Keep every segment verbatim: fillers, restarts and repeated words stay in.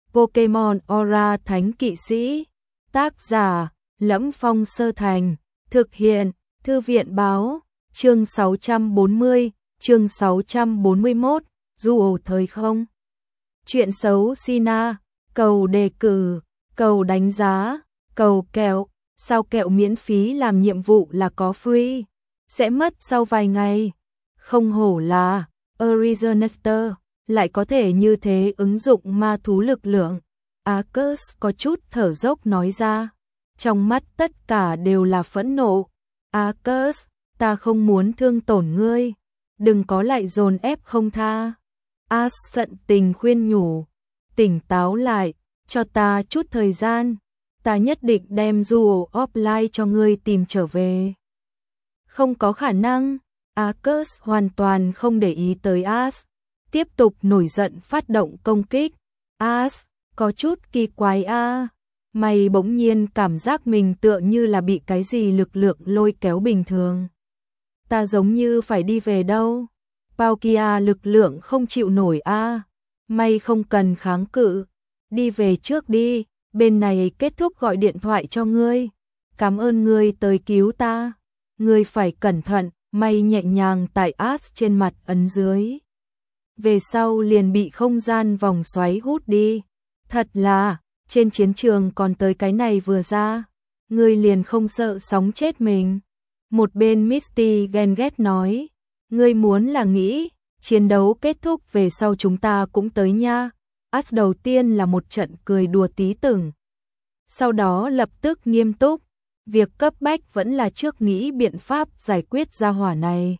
Pokemon Aura Thánh Kỵ Sĩ. Tác giả Lẫm Phong Sơ Thành. Thực hiện Thư viện Báo. Chương sáu trăm bốn mươi, chương sáu trăm bốn mươi mốt, du ổ thời không. Chuyện xấu Sina, cầu đề cử, cầu đánh giá, cầu kẹo, sao kẹo miễn phí làm nhiệm vụ là có free, sẽ mất sau vài ngày. Không hổ là Originator, lại có thể như thế ứng dụng ma thú lực lượng. Arcus có chút thở dốc nói ra, trong mắt tất cả đều là phẫn nộ. Arcus, ta không muốn thương tổn ngươi, đừng có lại dồn ép không tha. As giận tình khuyên nhủ, tỉnh táo lại, cho ta chút thời gian, ta nhất định đem Jewel of Light cho ngươi tìm trở về. Không có khả năng. Arcus hoàn toàn không để ý tới As, tiếp tục nổi giận phát động công kích. As, có chút kỳ quái a, à. Mày bỗng nhiên cảm giác mình tựa như là bị cái gì lực lượng lôi kéo bình thường. Ta giống như phải đi về đâu. Palkia lực lượng không chịu nổi a. À. Mày không cần kháng cự, đi về trước đi, bên này kết thúc gọi điện thoại cho ngươi. Cảm ơn ngươi tới cứu ta. Ngươi phải cẩn thận. Mày nhẹ nhàng tại As trên mặt ấn dưới. Về sau liền bị không gian vòng xoáy hút đi. Thật là, trên chiến trường còn tới cái này vừa ra, ngươi liền không sợ sóng chết mình. Một bên Misty ghen ghét nói, ngươi muốn là nghĩ, chiến đấu kết thúc về sau chúng ta cũng tới nha. As đầu tiên là một trận cười đùa tí tưởng. Sau đó lập tức nghiêm túc. Việc cấp bách vẫn là trước nghĩ biện pháp giải quyết gia hỏa này.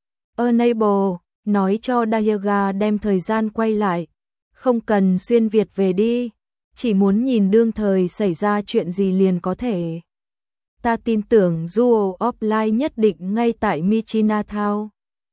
Enable, nói cho Dialga đem thời gian quay lại. Không cần xuyên Việt về đi. Chỉ muốn nhìn đương thời xảy ra chuyện gì liền có thể. Ta tin tưởng Jewel of Light nhất định ngay tại Michina Town.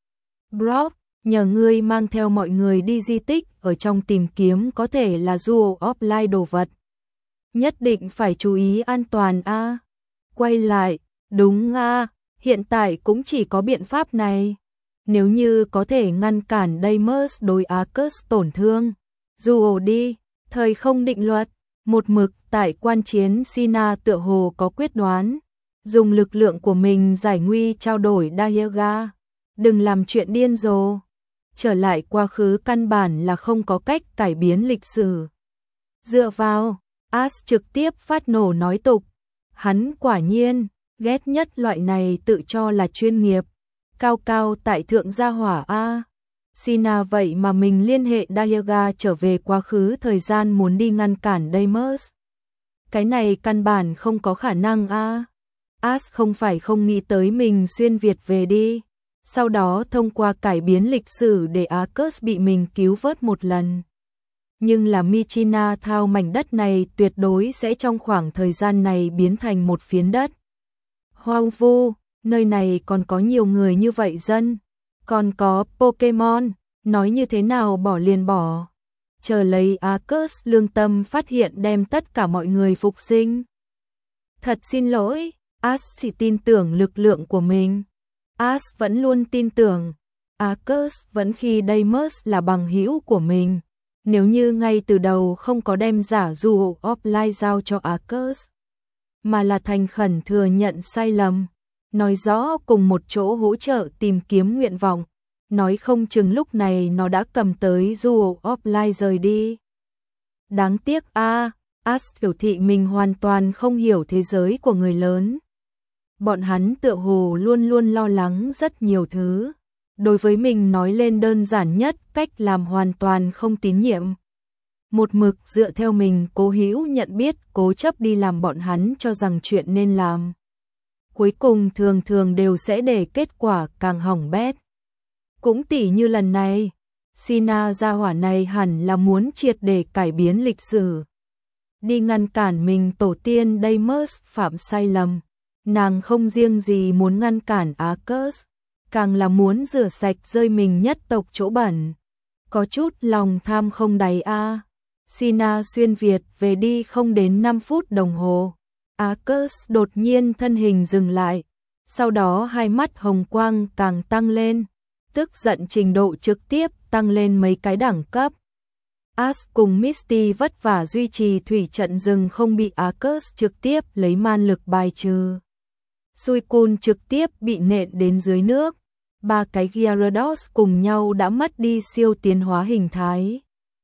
Brock, nhờ ngươi mang theo mọi người đi di tích ở trong tìm kiếm có thể là Jewel of Light đồ vật. Nhất định phải chú ý an toàn a. À. Quay lại, đúng a, à, hiện tại cũng chỉ có biện pháp này. Nếu như có thể ngăn cản Deimos đối Arcus tổn thương, dù đi, thời không định luật, một mực tại quan chiến Sina tựa hồ có quyết đoán, dùng lực lượng của mình giải nguy trao đổi Dialga, đừng làm chuyện điên rồ. Trở lại quá khứ căn bản là không có cách cải biến lịch sử. Dựa vào, As trực tiếp phát nổ nói tục. Hắn quả nhiên, ghét nhất loại này tự cho là chuyên nghiệp, cao cao tại thượng gia hỏa a. Sina vậy mà mình liên hệ Dialga trở về quá khứ thời gian muốn đi ngăn cản Deimos. Cái này căn bản không có khả năng a. As không phải không nghĩ tới mình xuyên Việt về đi, sau đó thông qua cải biến lịch sử để Arcus bị mình cứu vớt một lần. Nhưng là Michina Town mảnh đất này tuyệt đối sẽ trong khoảng thời gian này biến thành một phiến đất hoang vu, nơi này còn có nhiều người như vậy dân, còn có Pokemon, nói như thế nào bỏ liền bỏ. Chờ lấy Arcus lương tâm phát hiện đem tất cả mọi người phục sinh. Thật xin lỗi, As chỉ tin tưởng lực lượng của mình. As vẫn luôn tin tưởng, Arcus vẫn khi Deimos là bằng hữu của mình. Nếu như ngay từ đầu không có đem giả Jewel of Light giao cho Arcus, mà là thành khẩn thừa nhận sai lầm, nói rõ cùng một chỗ hỗ trợ tìm kiếm nguyện vọng, nói không chừng lúc này nó đã cầm tới Jewel of Light rời đi. Đáng tiếc a, à, As biểu thị mình hoàn toàn không hiểu thế giới của người lớn. Bọn hắn tựa hồ luôn luôn lo lắng rất nhiều thứ. Đối với mình nói lên đơn giản nhất cách làm hoàn toàn không tín nhiệm. Một mực dựa theo mình cố hữu nhận biết cố chấp đi làm bọn hắn cho rằng chuyện nên làm. Cuối cùng thường thường đều sẽ để kết quả càng hỏng bét. Cũng tỉ như lần này, Sina gia hỏa này hẳn là muốn triệt để cải biến lịch sử. Đi ngăn cản mình tổ tiên Deimos phạm sai lầm. Nàng không riêng gì muốn ngăn cản Arcus, càng là muốn rửa sạch rơi mình nhất tộc chỗ bẩn. Có chút lòng tham không đáy a. À. Sina xuyên Việt về đi không đến năm phút đồng hồ. Arcus đột nhiên thân hình dừng lại, sau đó hai mắt hồng quang càng tăng lên, tức giận trình độ trực tiếp tăng lên mấy cái đẳng cấp. Ash cùng Misty vất vả duy trì thủy trận rừng không bị Arcus trực tiếp lấy man lực bài trừ. Suicune trực tiếp bị nện đến dưới nước. Ba cái Gyarados cùng nhau đã mất đi siêu tiến hóa hình thái.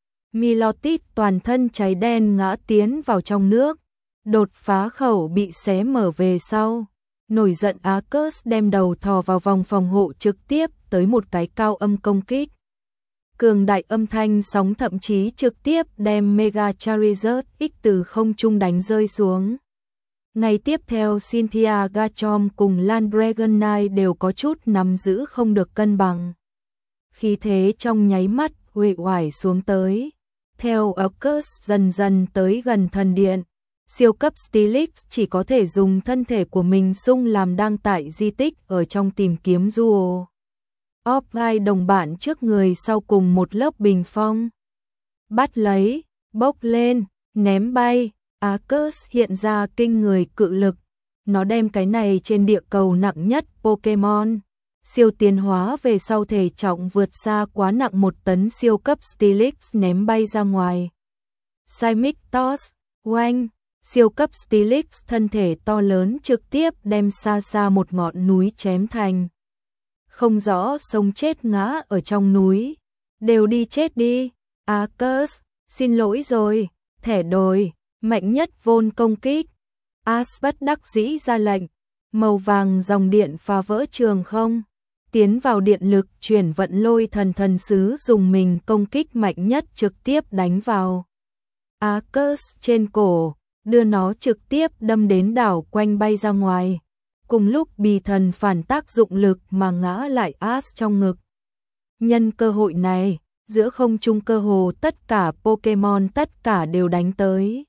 Milotic toàn thân cháy đen ngã tiến vào trong nước. Đột phá khẩu bị xé mở về sau. Nổi giận Arcus đem đầu thò vào vòng phòng hộ trực tiếp tới một cái cao âm công kích. Cường đại âm thanh sóng thậm chí trực tiếp đem Mega Charizard X từ không trung đánh rơi xuống. Ngày tiếp theo Cynthia Garchomp cùng Lan Dragonite đều có chút nắm giữ không được cân bằng. Khí thế trong nháy mắt uể oải xuống tới. Theo Arcus dần dần tới gần thần điện, siêu cấp Steelix chỉ có thể dùng thân thể của mình xung làm đang tại di tích ở trong tìm kiếm Duo. Offline đồng bạn trước người sau cùng một lớp bình phong. Bắt lấy, bốc lên, ném bay, Arcus hiện ra kinh người cự lực. Nó đem cái này trên địa cầu nặng nhất Pokemon. Siêu tiến hóa về sau thể trọng vượt xa quá nặng một tấn siêu cấp Steelix ném bay ra ngoài. Seismic Toss, oanh, siêu cấp Steelix thân thể to lớn trực tiếp đem xa xa một ngọn núi chém thành. Không rõ sống chết ngã ở trong núi. Đều đi chết đi. Arcus, xin lỗi rồi. Thẻ đồi, mạnh nhất vôn công kích. Ash bất đắc dĩ ra lệnh. Màu vàng dòng điện phá vỡ trường không. Tiến vào điện lực chuyển vận lôi thần thần sứ dùng mình công kích mạnh nhất trực tiếp đánh vào Arcus trên cổ, đưa nó trực tiếp đâm đến đảo quanh bay ra ngoài. Cùng lúc bì thần phản tác dụng lực mà ngã lại Ash trong ngực. Nhân cơ hội này, giữa không trung cơ hồ tất cả Pokemon tất cả đều đánh tới.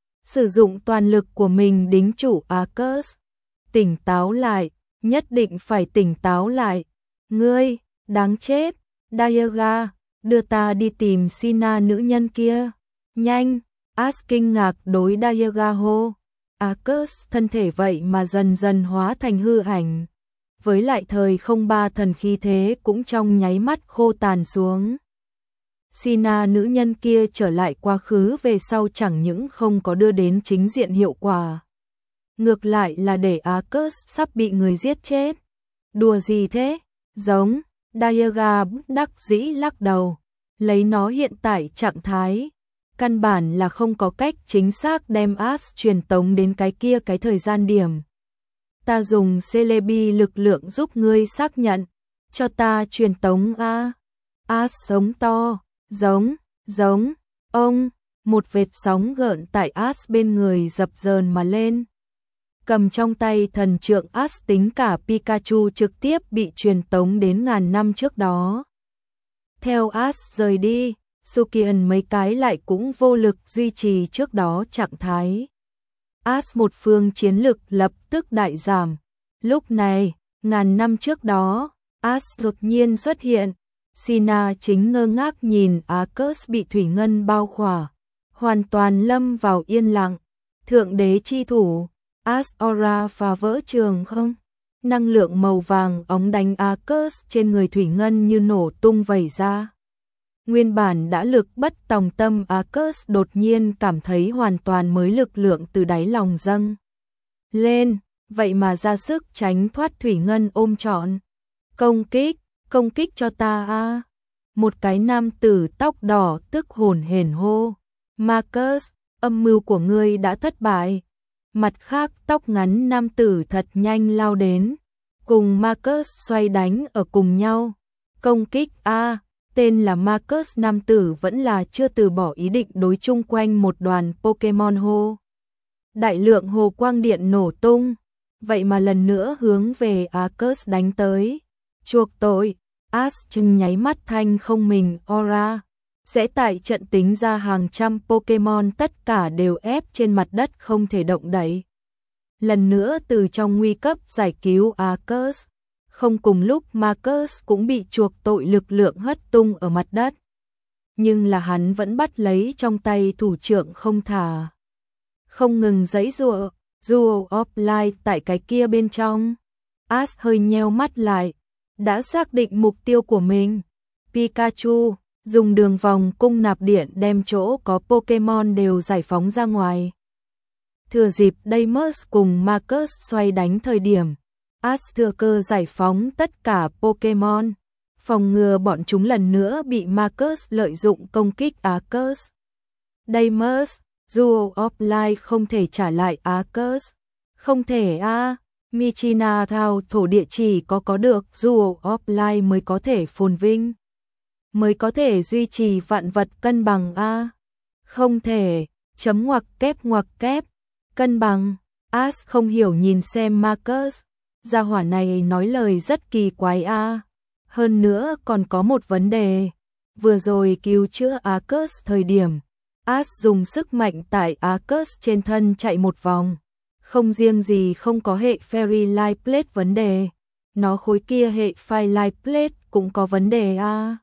Sử dụng toàn lực của mình đính chủ Arcus. Tỉnh táo lại, nhất định phải tỉnh táo lại. Ngươi, đáng chết, Dialga, đưa ta đi tìm Sina nữ nhân kia. Nhanh, Ash kinh ngạc đối Dialga hô. Arcus thân thể vậy mà dần dần hóa thành hư ảnh. Với lại thời không ba thần khí thế cũng trong nháy mắt khô tàn xuống. Sina nữ nhân kia trở lại quá khứ về sau chẳng những không có đưa đến chính diện hiệu quả. Ngược lại là để Arcus sắp bị người giết chết. Đùa gì thế? Giống, Dialga đắc dĩ lắc đầu. Lấy nó hiện tại trạng thái. Căn bản là không có cách chính xác đem Ash truyền tống đến cái kia cái thời gian điểm. Ta dùng Celebi lực lượng giúp ngươi xác nhận. Cho ta truyền tống A. Ash sống to, giống, giống, ông, một vệt sóng gợn tại Ash bên người dập dờn mà lên. Cầm trong tay thần trượng Ash tính cả Pikachu trực tiếp bị truyền tống đến ngàn năm trước đó. Theo Ash rời đi, Sukian mấy cái lại cũng vô lực duy trì trước đó trạng thái. Ash một phương chiến lực lập tức đại giảm. Lúc này, ngàn năm trước đó, Ash đột nhiên xuất hiện. Sina chính ngơ ngác nhìn Arcus bị thủy ngân bao khỏa, hoàn toàn lâm vào yên lặng. Thượng đế chi thủ, Ash Aura phá vỡ trường không? Năng lượng màu vàng óng đánh Arcus trên người thủy ngân như nổ tung vẩy ra. Nguyên bản đã lực bất tòng tâm Arcus đột nhiên cảm thấy hoàn toàn mới lực lượng từ đáy lòng dâng lên, vậy mà ra sức tránh thoát thủy ngân ôm trọn. Công kích, công kích cho ta a. Một cái nam tử tóc đỏ tức hồn hển hô. Marcus, âm mưu của ngươi đã thất bại. Mặt khác tóc ngắn nam tử thật nhanh lao đến, cùng Marcus xoay đánh ở cùng nhau. Công kích a. Tên là Marcus nam tử vẫn là chưa từ bỏ ý định đối chung quanh một đoàn Pokemon hô. Đại lượng hồ quang điện nổ tung, vậy mà lần nữa hướng về Arcus đánh tới. Chuộc tội, Ash chừng nháy mắt thanh không mình aura, sẽ tại trận tính ra hàng trăm Pokemon tất cả đều ép trên mặt đất không thể động đậy. Lần nữa từ trong nguy cấp giải cứu Arcus. Không cùng lúc Marcus cũng bị chuộc tội lực lượng hất tung ở mặt đất. Nhưng là hắn vẫn bắt lấy trong tay thủ trượng không thả. Không ngừng giãy giụa, Duel of Light tại cái kia bên trong. Ash hơi nheo mắt lại, đã xác định mục tiêu của mình. Pikachu, dùng đường vòng cung nạp điện đem chỗ có Pokemon đều giải phóng ra ngoài. Thừa dịp Deimos cùng Marcus xoay đánh thời điểm, Ash thừa cơ giải phóng tất cả Pokemon, phòng ngừa bọn chúng lần nữa bị Marcus lợi dụng công kích Arceus. Deimos, Jewel of Light không thể trả lại Arceus. Không thể a, à. Michina Thao thổ địa chỉ có có được Jewel of Light mới có thể phồn vinh, mới có thể duy trì vạn vật cân bằng a. À. Không thể, chấm ngoặc kép ngoặc kép, cân bằng. Ash không hiểu nhìn xem Marcus, gia hỏa này nói lời rất kỳ quái a. À. Hơn nữa còn có một vấn đề, vừa rồi cứu chữa Arceus thời điểm, Ash dùng sức mạnh tại Arceus trên thân chạy một vòng, không riêng gì không có hệ Fairy Light Plate vấn đề, nó khối kia hệ Fire Light Plate cũng có vấn đề a. À.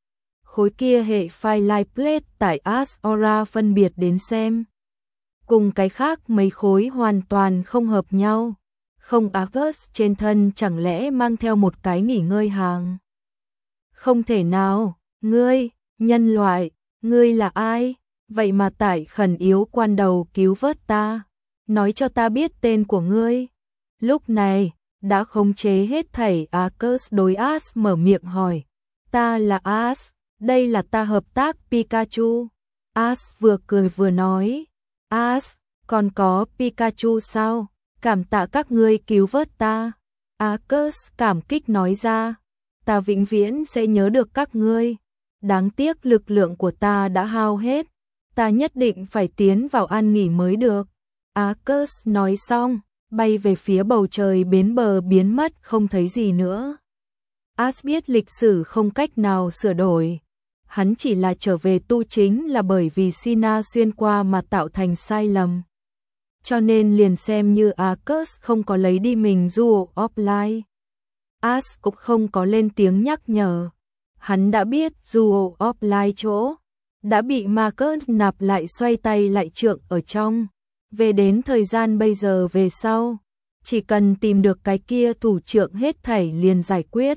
Khối kia hệ Fire Light Plate tại Ash Aura phân biệt đến xem, cùng cái khác mấy khối hoàn toàn không hợp nhau. Không, Arceus trên thân chẳng lẽ mang theo một cái nghỉ ngơi hàng? Không thể nào, ngươi, nhân loại, ngươi là ai? Vậy mà tại khẩn yếu quan đầu cứu vớt ta, nói cho ta biết tên của ngươi. Lúc này, đã khống chế hết thảy Arceus đối Ash mở miệng hỏi, ta là Ash, đây là ta hợp tác Pikachu. Ash vừa cười vừa nói, Ash, còn có Pikachu sao? Cảm tạ các ngươi cứu vớt ta. Arceus cảm kích nói ra, ta vĩnh viễn sẽ nhớ được các ngươi. Đáng tiếc lực lượng của ta đã hao hết, ta nhất định phải tiến vào an nghỉ mới được. Arceus nói xong, bay về phía bầu trời bến bờ biến mất không thấy gì nữa. Ash biết lịch sử không cách nào sửa đổi. Hắn chỉ là trở về tu chính là bởi vì Sina xuyên qua mà tạo thành sai lầm. Cho nên liền xem như Arceus không có lấy đi mình Jewel of Light, Ash cũng không có lên tiếng nhắc nhở. Hắn đã biết Jewel of Light chỗ, đã bị Marcus nạp lại xoay tay lại trượng ở trong. Về đến thời gian bây giờ về sau, chỉ cần tìm được cái kia thủ trượng hết thảy liền giải quyết.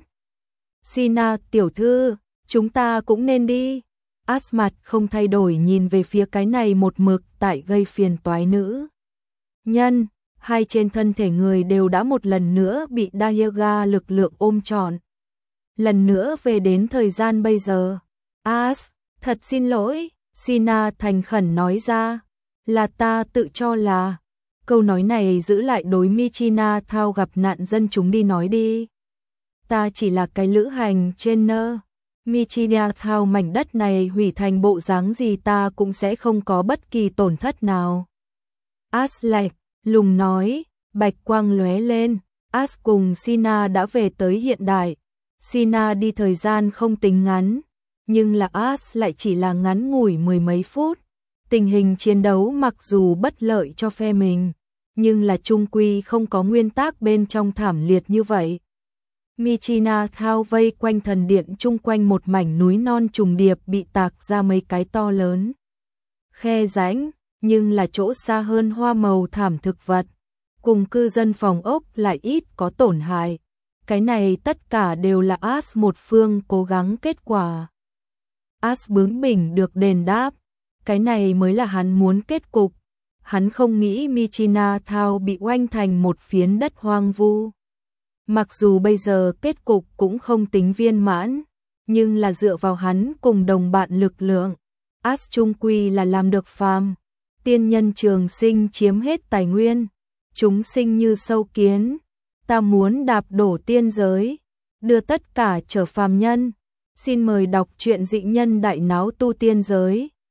Sina tiểu thư, chúng ta cũng nên đi. Ash mặt không thay đổi nhìn về phía cái này một mực tại gây phiền toái nữ nhân, hai trên thân thể người đều đã một lần nữa bị Dialga lực lượng ôm trọn. Lần nữa về đến thời gian bây giờ. Ash, thật xin lỗi, Sina thành khẩn nói ra, là ta tự cho là. Câu nói này giữ lại đối Michina Thao gặp nạn dân chúng đi nói đi. Ta chỉ là cái lữ hành trainer. Michina Thao mảnh đất này hủy thành bộ dáng gì ta cũng sẽ không có bất kỳ tổn thất nào. Ash lạnh lùng nói, bạch quang lóe lên, Ash cùng Sina đã về tới hiện đại. Sina đi thời gian không tính ngắn, nhưng là Ash lại chỉ là ngắn ngủi mười mấy phút. Tình hình chiến đấu mặc dù bất lợi cho phe mình, nhưng là chung quy không có nguyên tắc bên trong thảm liệt như vậy. Michina Thao vây quanh thần điện chung quanh một mảnh núi non trùng điệp bị tạc ra mấy cái to lớn khe rãnh, nhưng là chỗ xa hơn hoa màu thảm thực vật, cùng cư dân phòng ốc lại ít có tổn hại. Cái này tất cả đều là Ash một phương cố gắng kết quả. Ash bướng bỉnh được đền đáp, cái này mới là hắn muốn kết cục. Hắn không nghĩ Michina Thao bị oanh thành một phiến đất hoang vu. Mặc dù bây giờ kết cục cũng không tính viên mãn, nhưng là dựa vào hắn cùng đồng bạn lực lượng, Ash chung quy là làm được phàm. Tiên nhân trường sinh chiếm hết tài nguyên, chúng sinh như sâu kiến, ta muốn đạp đổ tiên giới, đưa tất cả trở phàm nhân. Xin mời đọc truyện Dị Nhân Đại Náo Tu Tiên Giới.